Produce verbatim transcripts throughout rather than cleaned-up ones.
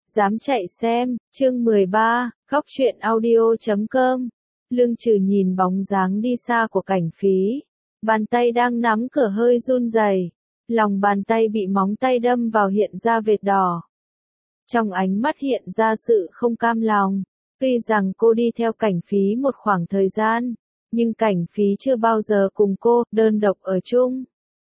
Dám chạy xem, chương mười ba, góc truyện audio chấm com. Lương Trừ nhìn bóng dáng đi xa của Cảnh Phí. Bàn tay đang nắm cửa hơi run rẩy, lòng bàn tay bị móng tay đâm vào hiện ra vệt đỏ. Trong ánh mắt hiện ra sự không cam lòng. Tuy rằng cô đi theo Cảnh Phí một khoảng thời gian, nhưng Cảnh Phí chưa bao giờ cùng cô đơn độc ở chung.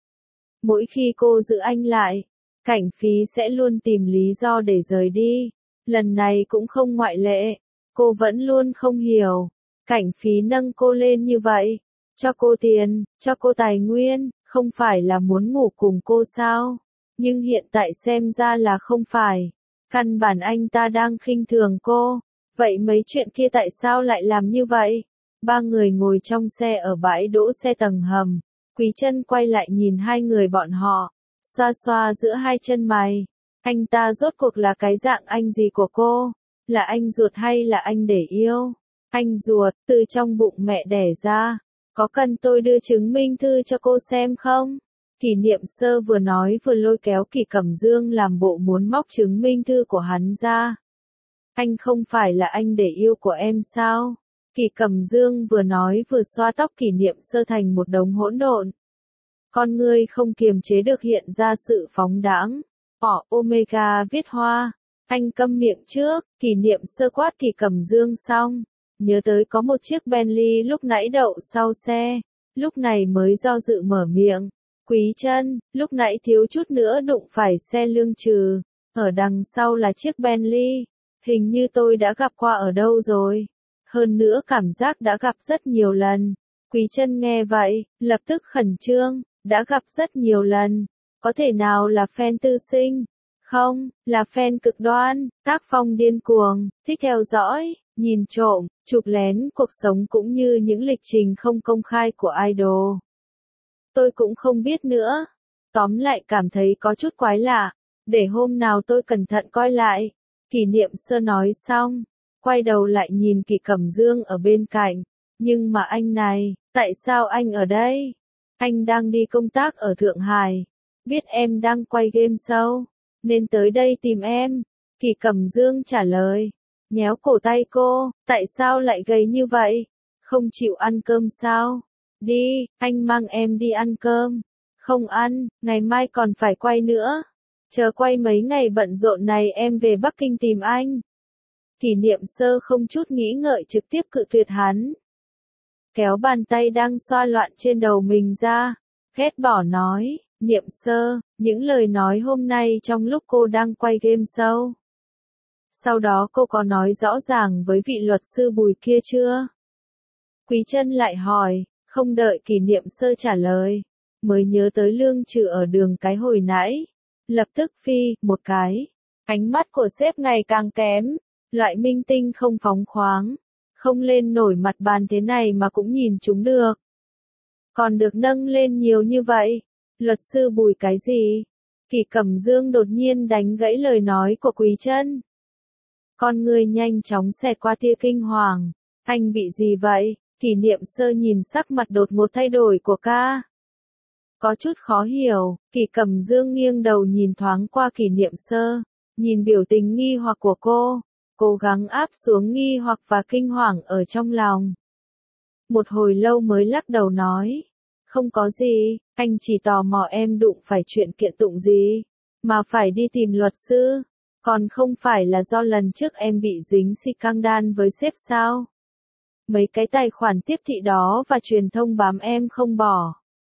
Mỗi khi cô giữ anh lại, Cảnh Phí sẽ luôn tìm lý do để rời đi. Lần này cũng không ngoại lệ. Cô vẫn luôn không hiểu. Cảnh Phí nâng cô lên như vậy, cho cô tiền, cho cô tài nguyên, không phải là muốn ngủ cùng cô sao? Nhưng hiện tại xem ra là không phải. Căn bản anh ta đang khinh thường cô. Vậy mấy chuyện kia tại sao lại làm như vậy? Ba người ngồi trong xe ở bãi đỗ xe tầng hầm. Quý Chân quay lại nhìn hai người bọn họ, xoa xoa giữa hai chân mày. Anh ta rốt cuộc là cái dạng anh gì của cô? Là anh ruột hay là anh để yêu? Anh ruột, từ trong bụng mẹ đẻ ra. Có cần tôi đưa chứng minh thư cho cô xem không? Kỷ Niệm Sơ vừa nói vừa lôi kéo Kỷ Cẩm Dương làm bộ muốn móc chứng minh thư của hắn ra. Anh không phải là anh để yêu của em sao? Kỷ Cẩm Dương vừa nói vừa xoa tóc Kỷ Niệm Sơ thành một đống hỗn độn. Con ngươi không kiềm chế được hiện ra sự phóng đãng. Bỏ Omega viết hoa. Anh câm miệng trước. Kỷ Niệm Sơ quát Kỷ Cẩm Dương xong, nhớ tới có một chiếc Bentley lúc nãy đậu sau xe. Lúc này mới do dự mở miệng. Quý Chân, lúc nãy thiếu chút nữa đụng phải xe Lương Trừ. Ở đằng sau là chiếc Bentley. Hình như tôi đã gặp qua ở đâu rồi. Hơn nữa cảm giác đã gặp rất nhiều lần. Quý Chân nghe vậy, lập tức khẩn trương. Đã gặp rất nhiều lần. Có thể nào là fan tư sinh? Không, là fan cực đoan, tác phong điên cuồng, thích theo dõi, nhìn trộm, chụp lén cuộc sống cũng như những lịch trình không công khai của idol. Tôi cũng không biết nữa. Tóm lại cảm thấy có chút quái lạ. Để hôm nào tôi cẩn thận coi lại. Kỷ Niệm Sơ nói xong, quay đầu lại nhìn Kỷ Cẩm Dương ở bên cạnh. Nhưng mà anh này, tại sao anh ở đây? Anh đang đi công tác ở Thượng Hải. Biết em đang quay game show, nên tới đây tìm em. Kỷ Cẩm Dương trả lời. Nhéo cổ tay cô, tại sao lại gầy như vậy? Không chịu ăn cơm sao? Đi, anh mang em đi ăn cơm. Không ăn, ngày mai còn phải quay nữa. Chờ quay mấy ngày bận rộn này em về Bắc Kinh tìm anh. Kỷ Niệm Sơ không chút nghĩ ngợi trực tiếp cự tuyệt hắn. Kéo bàn tay đang xoa loạn trên đầu mình ra. Ghét bỏ nói, Niệm Sơ, những lời nói hôm nay trong lúc cô đang quay game show. Sau đó cô có nói rõ ràng với vị luật sư Bùi kia chưa? Quý Chân lại hỏi, không đợi Kỷ Niệm Sơ trả lời. Mới nhớ tới Lương Trừ ở đường cái hồi nãy. Lập tức phi, một cái. Ánh mắt của sếp ngày càng kém. Loại minh tinh không phóng khoáng. Không lên nổi mặt bàn thế này mà cũng nhìn chúng được. Còn được nâng lên nhiều như vậy. Luật sư Bùi cái gì? Kỷ Cẩm Dương đột nhiên đánh gãy lời nói của Quý Chân. Con người nhanh chóng xẹt qua tia kinh hoàng. Anh bị gì vậy? Kỷ Niệm Sơ nhìn sắc mặt đột ngột thay đổi của ca. Có chút khó hiểu. Kỷ Cẩm Dương nghiêng đầu nhìn thoáng qua Kỷ Niệm Sơ. Nhìn biểu tình nghi hoặc của cô. Cố gắng áp xuống nghi hoặc và kinh hoàng ở trong lòng. Một hồi lâu mới lắc đầu nói. Không có gì, anh chỉ tò mò em đụng phải chuyện kiện tụng gì. Mà phải đi tìm luật sư. Còn không phải là do lần trước em bị dính scandal với sếp sao? Mấy cái tài khoản tiếp thị đó và truyền thông bám em không bỏ.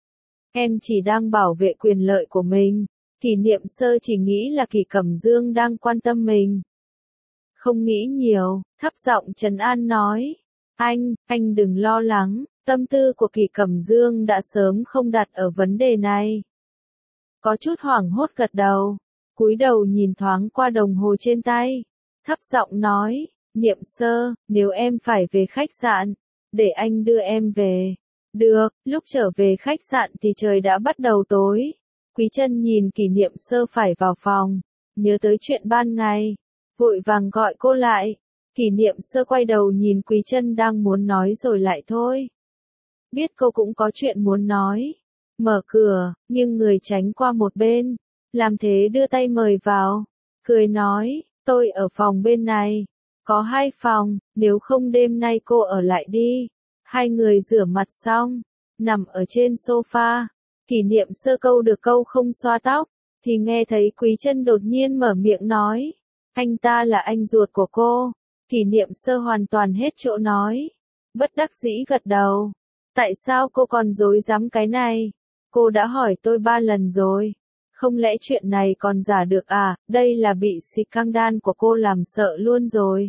Em chỉ đang bảo vệ quyền lợi của mình. Kỷ Niệm Sơ chỉ nghĩ là Kỷ Cẩm Dương đang quan tâm mình. Không nghĩ nhiều, thấp giọng trấn an nói. Anh, anh đừng lo lắng, tâm tư của Kỷ Cẩm Dương đã sớm không đặt ở vấn đề này. Có chút hoảng hốt gật đầu, cúi đầu nhìn thoáng qua đồng hồ trên tay. Thấp giọng nói, Niệm Sơ, nếu em phải về khách sạn, để anh đưa em về. Được, lúc trở về khách sạn thì trời đã bắt đầu tối. Quý Chân nhìn Kỷ Niệm Sơ phải vào phòng, nhớ tới chuyện ban ngày. Vội vàng gọi cô lại. Kỷ Niệm Sơ quay đầu nhìn Quý Chân đang muốn nói rồi lại thôi. Biết cô cũng có chuyện muốn nói. Mở cửa, nhưng người tránh qua một bên. Làm thế đưa tay mời vào. Cười nói, Tôi ở phòng bên này. Có hai phòng, nếu không đêm nay cô ở lại đi. Hai người rửa mặt xong, nằm ở trên sofa. Kỷ niệm sơ câu được câu không xoa tóc, thì nghe thấy Quý Chân đột nhiên mở miệng nói. Anh ta là anh ruột của cô. Kỷ niệm sơ hoàn toàn hết chỗ nói. Bất đắc dĩ gật đầu. Tại sao cô còn dối dám cái này? Cô đã hỏi tôi ba lần rồi. Không lẽ chuyện này còn giả được à? Đây là bị scandal của cô làm sợ luôn rồi.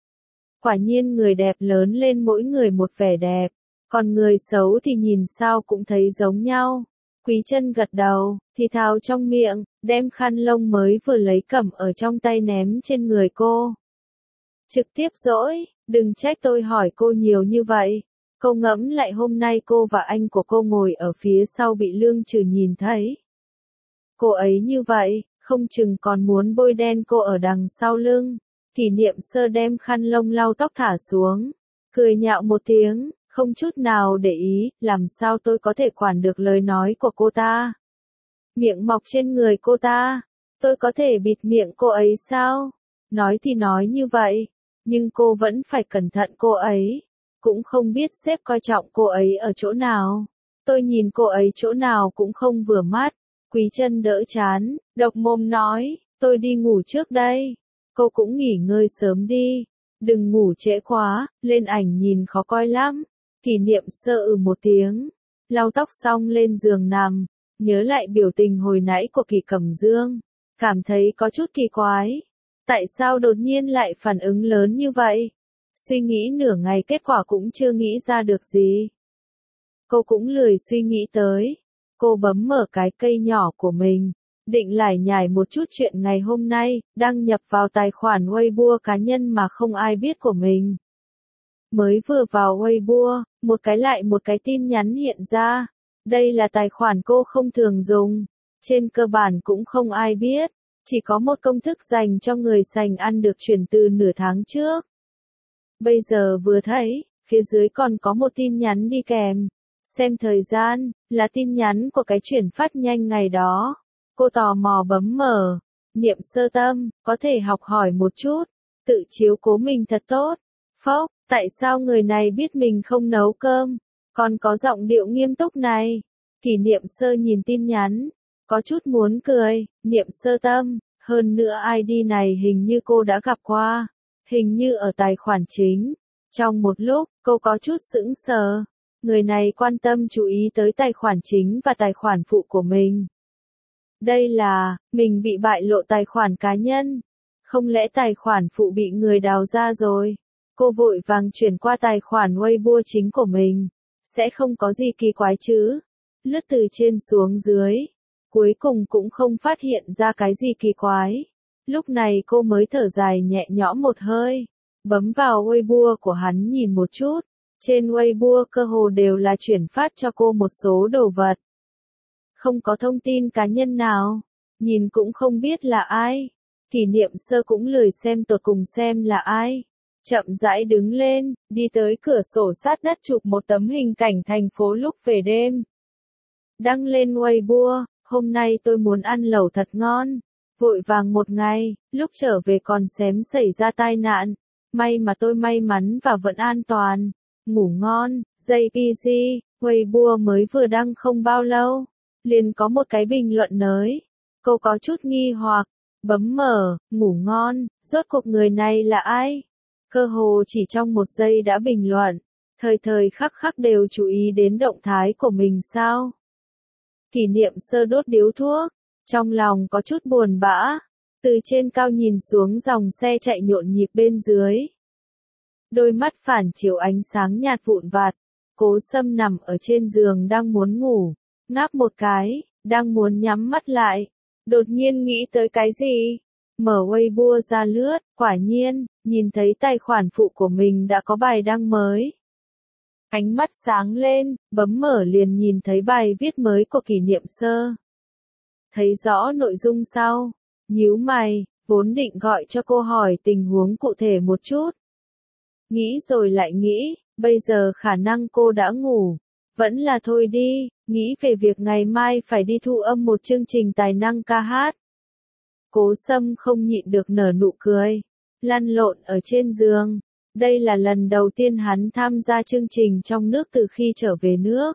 Quả nhiên người đẹp lớn lên mỗi người một vẻ đẹp. Còn người xấu thì nhìn sao cũng thấy giống nhau. Quý Chân gật đầu, thì thào trong miệng, đem khăn lông mới vừa lấy cầm ở trong tay ném trên người cô. Trực tiếp dỗi, đừng trách tôi hỏi cô nhiều như vậy. Cô ngẫm lại hôm nay cô và anh của cô ngồi ở phía sau bị Lương Trừ nhìn thấy. Cô ấy như vậy, không chừng còn muốn bôi đen cô ở đằng sau lưng. Kỷ niệm sơ đem khăn lông lau tóc thả xuống, cười nhạo một tiếng, không chút nào để ý, làm sao tôi có thể quản được lời nói của cô ta. Miệng mọc trên người cô ta, tôi có thể bịt miệng cô ấy sao? Nói thì nói như vậy, nhưng cô vẫn phải cẩn thận cô ấy. Cũng không biết sếp coi trọng cô ấy ở chỗ nào. Tôi nhìn cô ấy chỗ nào cũng không vừa mắt. Quý Chân đỡ chán, độc mồm nói, tôi đi ngủ trước đây. Cô cũng nghỉ ngơi sớm đi. Đừng ngủ trễ quá, lên ảnh nhìn khó coi lắm. Kỷ niệm sơ ừ một tiếng. Lau tóc xong lên giường nằm. Nhớ lại biểu tình hồi nãy của Kỷ Cẩm Dương. Cảm thấy có chút kỳ quái. Tại sao đột nhiên lại phản ứng lớn như vậy? Suy nghĩ nửa ngày kết quả cũng chưa nghĩ ra được gì. Cô cũng lười suy nghĩ tới. Cô bấm mở cái cây nhỏ của mình. Định lải nhải một chút chuyện ngày hôm nay, đăng nhập vào tài khoản Weibo cá nhân mà không ai biết của mình. Mới vừa vào Weibo, một cái lại một cái tin nhắn hiện ra. Đây là tài khoản cô không thường dùng. Trên cơ bản cũng không ai biết. Chỉ có một công thức dành cho người sành ăn được chuyển từ nửa tháng trước. Bây giờ vừa thấy, phía dưới còn có một tin nhắn đi kèm. Xem thời gian, là tin nhắn của cái chuyển phát nhanh ngày đó. Cô tò mò bấm mở. Niệm sơ tâm, có thể học hỏi một chút. Tự chiếu cố mình thật tốt. Phốc, tại sao người này biết mình không nấu cơm? Còn có giọng điệu nghiêm túc này. Kỷ niệm sơ nhìn tin nhắn. Có chút muốn cười. Niệm sơ tâm, hơn nữa i đê này hình như cô đã gặp qua. Hình như ở tài khoản chính. Trong một lúc, cô có chút sững sờ. Người này quan tâm chú ý tới tài khoản chính và tài khoản phụ của mình. Đây là, mình bị bại lộ tài khoản cá nhân. Không lẽ tài khoản phụ bị người đào ra rồi? Cô vội vàng chuyển qua tài khoản Weibo chính của mình. Sẽ không có gì kỳ quái chứ? Lướt từ trên xuống dưới. Cuối cùng cũng không phát hiện ra cái gì kỳ quái. Lúc này cô mới thở dài nhẹ nhõm một hơi. Bấm vào Weibo của hắn nhìn một chút. Trên Weibo cơ hồ đều là chuyển phát cho cô một số đồ vật. Không có thông tin cá nhân nào. Nhìn cũng không biết là ai. Kỷ niệm sơ cũng lười xem tột cùng xem là ai. Chậm rãi đứng lên, đi tới cửa sổ sát đất chụp một tấm hình cảnh thành phố lúc về đêm. Đăng lên Weibo, hôm nay tôi muốn ăn lẩu thật ngon. Vội vàng một ngày, lúc trở về còn xém xảy ra tai nạn. May mà tôi may mắn và vẫn an toàn. Ngủ ngon, jê pê giê, Weibo mới vừa đăng không bao lâu. Liền có một cái bình luận nới. Cô có chút nghi hoặc, bấm mở, ngủ ngon, rốt cuộc người này là ai? Cơ hồ chỉ trong một giây đã bình luận. Thời thời khắc khắc đều chú ý đến động thái của mình sao? Kỷ niệm sơ đốt điếu thuốc. Trong lòng có chút buồn bã. Từ trên cao nhìn xuống dòng xe chạy nhộn nhịp bên dưới. Đôi mắt phản chiếu ánh sáng nhạt vụn vặt. Cố Sâm nằm ở trên giường đang muốn ngủ. Ngáp một cái, đang muốn nhắm mắt lại. Đột nhiên nghĩ tới cái gì? Mở Weibo ra lướt, quả nhiên, nhìn thấy tài khoản phụ của mình đã có bài đăng mới. Ánh mắt sáng lên, bấm mở liền nhìn thấy bài viết mới của Kỷ niệm sơ. Thấy rõ nội dung sau, nhíu mày, vốn định gọi cho cô hỏi tình huống cụ thể một chút. Nghĩ rồi lại nghĩ, bây giờ khả năng cô đã ngủ. Vẫn là thôi đi, nghĩ về việc ngày mai phải đi thu âm một chương trình tài năng ca hát. Cố Sâm không nhịn được nở nụ cười, lăn lộn ở trên giường. Đây là lần đầu tiên hắn tham gia chương trình trong nước từ khi trở về nước.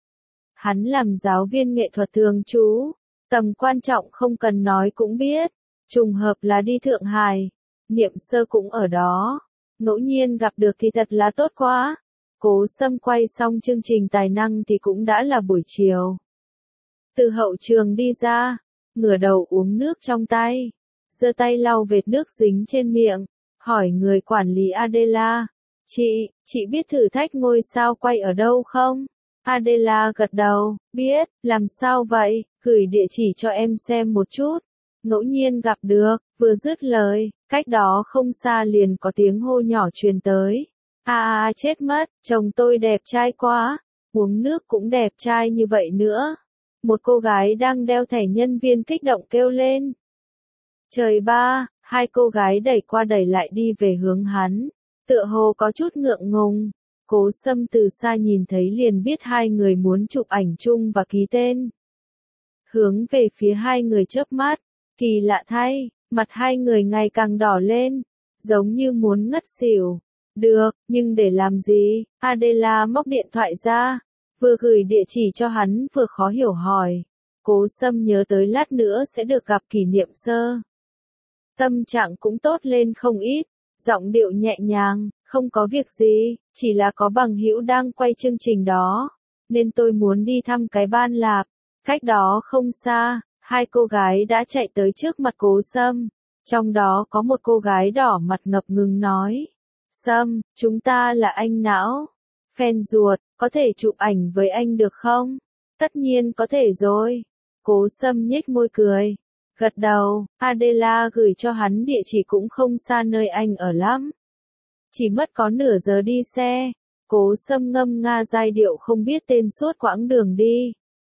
Hắn làm giáo viên nghệ thuật thường trú, tầm quan trọng không cần nói cũng biết, trùng hợp là đi Thượng Hải, Niệm Sơ cũng ở đó, ngẫu nhiên gặp được thì thật là tốt quá. Cố Sâm quay xong chương trình tài năng thì cũng đã là buổi chiều. Từ hậu trường đi ra, ngửa đầu uống nước trong tay, giơ tay lau vệt nước dính trên miệng, hỏi người quản lý Adela, chị, chị biết thử thách ngôi sao quay ở đâu không? Adela gật đầu, biết, làm sao vậy, gửi địa chỉ cho em xem một chút. Ngẫu nhiên gặp được, vừa dứt lời, cách đó không xa liền có tiếng hô nhỏ truyền tới. À à chết mất, chồng tôi đẹp trai quá, uống nước cũng đẹp trai như vậy nữa. Một cô gái đang đeo thẻ nhân viên kích động kêu lên. Trời ba, hai cô gái đẩy qua đẩy lại đi về hướng hắn, tựa hồ có chút ngượng ngùng. Cố Sâm từ xa nhìn thấy liền biết hai người muốn chụp ảnh chung và ký tên. Hướng về phía hai người chớp mắt, kỳ lạ thay, mặt hai người ngày càng đỏ lên, giống như muốn ngất xỉu. Được, nhưng để làm gì? Adela móc điện thoại ra, vừa gửi địa chỉ cho hắn vừa khó hiểu hỏi. Cố Sâm nhớ tới lát nữa sẽ được gặp Kỷ Niệm Sơ. Tâm trạng cũng tốt lên không ít, giọng điệu nhẹ nhàng, không có việc gì, chỉ là có bằng hữu đang quay chương trình đó, nên tôi muốn đi thăm cái ban lạp. Cách đó không xa, hai cô gái đã chạy tới trước mặt Cố Sâm, trong đó có một cô gái đỏ mặt ngập ngừng nói. Sâm, chúng ta là anh não, fan ruột, có thể chụp ảnh với anh được không? Tất nhiên có thể rồi. Cố Sâm nhếch môi cười, gật đầu. Adela gửi cho hắn địa chỉ cũng không xa nơi anh ở lắm. Chỉ mất có nửa giờ đi xe. Cố Sâm ngâm nga giai điệu không biết tên suốt quãng đường đi.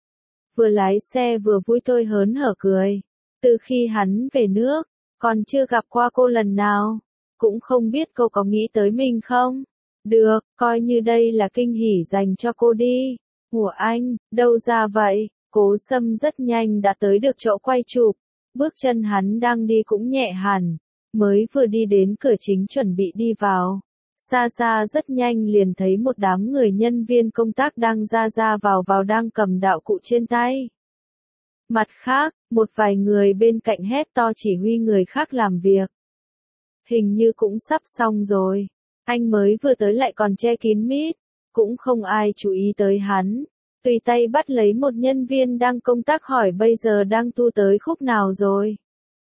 Vừa lái xe vừa vui tươi hớn hở cười. Từ khi hắn về nước, còn chưa gặp qua cô lần nào. Cũng không biết cô có nghĩ tới mình không? Được, coi như đây là kinh hỉ dành cho cô đi. Của anh, đâu ra vậy? Cố Sâm rất nhanh đã tới được chỗ quay chụp. Bước chân hắn đang đi cũng nhẹ hẳn. Mới vừa đi đến cửa chính chuẩn bị đi vào. Xa xa rất nhanh liền thấy một đám người nhân viên công tác đang ra ra vào vào đang cầm đạo cụ trên tay. Mặt khác, một vài người bên cạnh hét to chỉ huy người khác làm việc. Hình như cũng sắp xong rồi. Anh mới vừa tới lại còn che kín mít. Cũng không ai chú ý tới hắn. Tùy tay bắt lấy một nhân viên đang công tác hỏi bây giờ đang tu tới khúc nào rồi.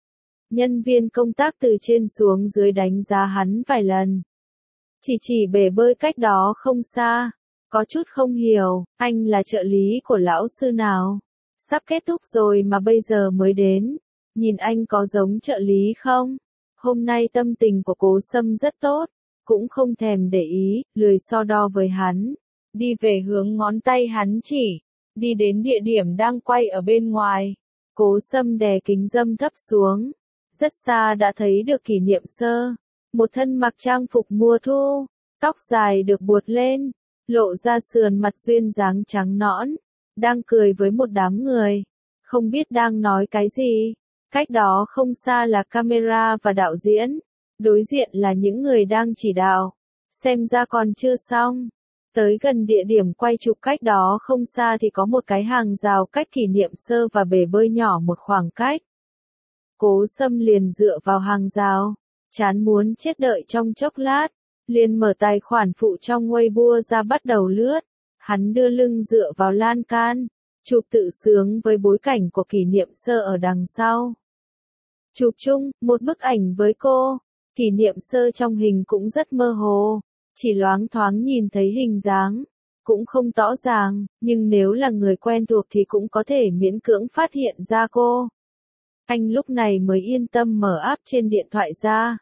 Nhân viên công tác từ trên xuống dưới đánh giá hắn vài lần. Chỉ chỉ bể bơi cách đó không xa. Có chút không hiểu, anh là trợ lý của lão sư nào? Sắp kết thúc rồi mà bây giờ mới đến. Nhìn anh có giống trợ lý không? Hôm nay tâm tình của Cố Sâm rất tốt, cũng không thèm để ý, lười so đo với hắn. Đi về hướng ngón tay hắn chỉ, đi đến địa điểm đang quay ở bên ngoài. Cố Sâm đè kính dâm thấp xuống, rất xa đã thấy được Kỷ Niệm Sơ. Một thân mặc trang phục mùa thu, tóc dài được buột lên, lộ ra sườn mặt duyên dáng trắng nõn, đang cười với một đám người, không biết đang nói cái gì. Cách đó không xa là camera và đạo diễn, đối diện là những người đang chỉ đạo, xem ra còn chưa xong. Tới gần địa điểm quay chụp cách đó không xa thì có một cái hàng rào cách Kỷ Niệm Sơ và bể bơi nhỏ một khoảng cách. Cố Sâm liền dựa vào hàng rào, chán muốn chết đợi trong chốc lát, liền mở tài khoản phụ trong Weibo ra bắt đầu lướt. Hắn đưa lưng dựa vào lan can, chụp tự sướng với bối cảnh của Kỷ Niệm Sơ ở đằng sau. Chụp chung, một bức ảnh với cô, Kỷ Niệm Sơ trong hình cũng rất mơ hồ, chỉ loáng thoáng nhìn thấy hình dáng, cũng không rõ ràng, nhưng nếu là người quen thuộc thì cũng có thể miễn cưỡng phát hiện ra cô. Anh lúc này mới yên tâm mở app trên điện thoại ra.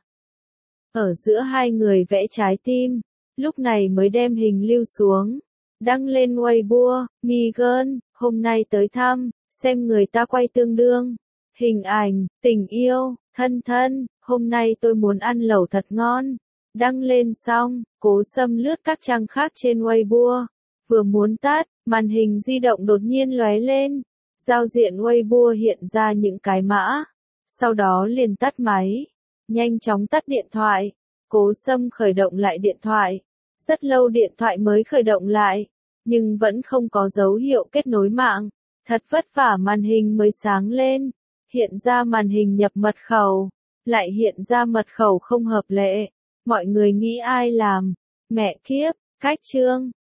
Ở giữa hai người vẽ trái tim, lúc này mới đem hình lưu xuống. Đăng lên Weibo, mi girl, hôm nay tới thăm, xem người ta quay tương đương. Hình ảnh, tình yêu, thân thân, hôm nay tôi muốn ăn lẩu thật ngon. Đăng lên xong, Cố Sâm lướt các trang khác trên Weibo. Vừa muốn tắt, màn hình di động đột nhiên lóe lên. Giao diện Weibo hiện ra những cái mã. sau đó liền tắt máy. Nhanh chóng tắt điện thoại. Cố Sâm khởi động lại điện thoại. Rất lâu điện thoại mới khởi động lại, nhưng vẫn không có dấu hiệu kết nối mạng. Thật vất vả màn hình mới sáng lên. Hiện ra màn hình nhập mật khẩu. Lại hiện ra mật khẩu không hợp lệ. Mọi người nghĩ ai làm? Mẹ kiếp, cách chương.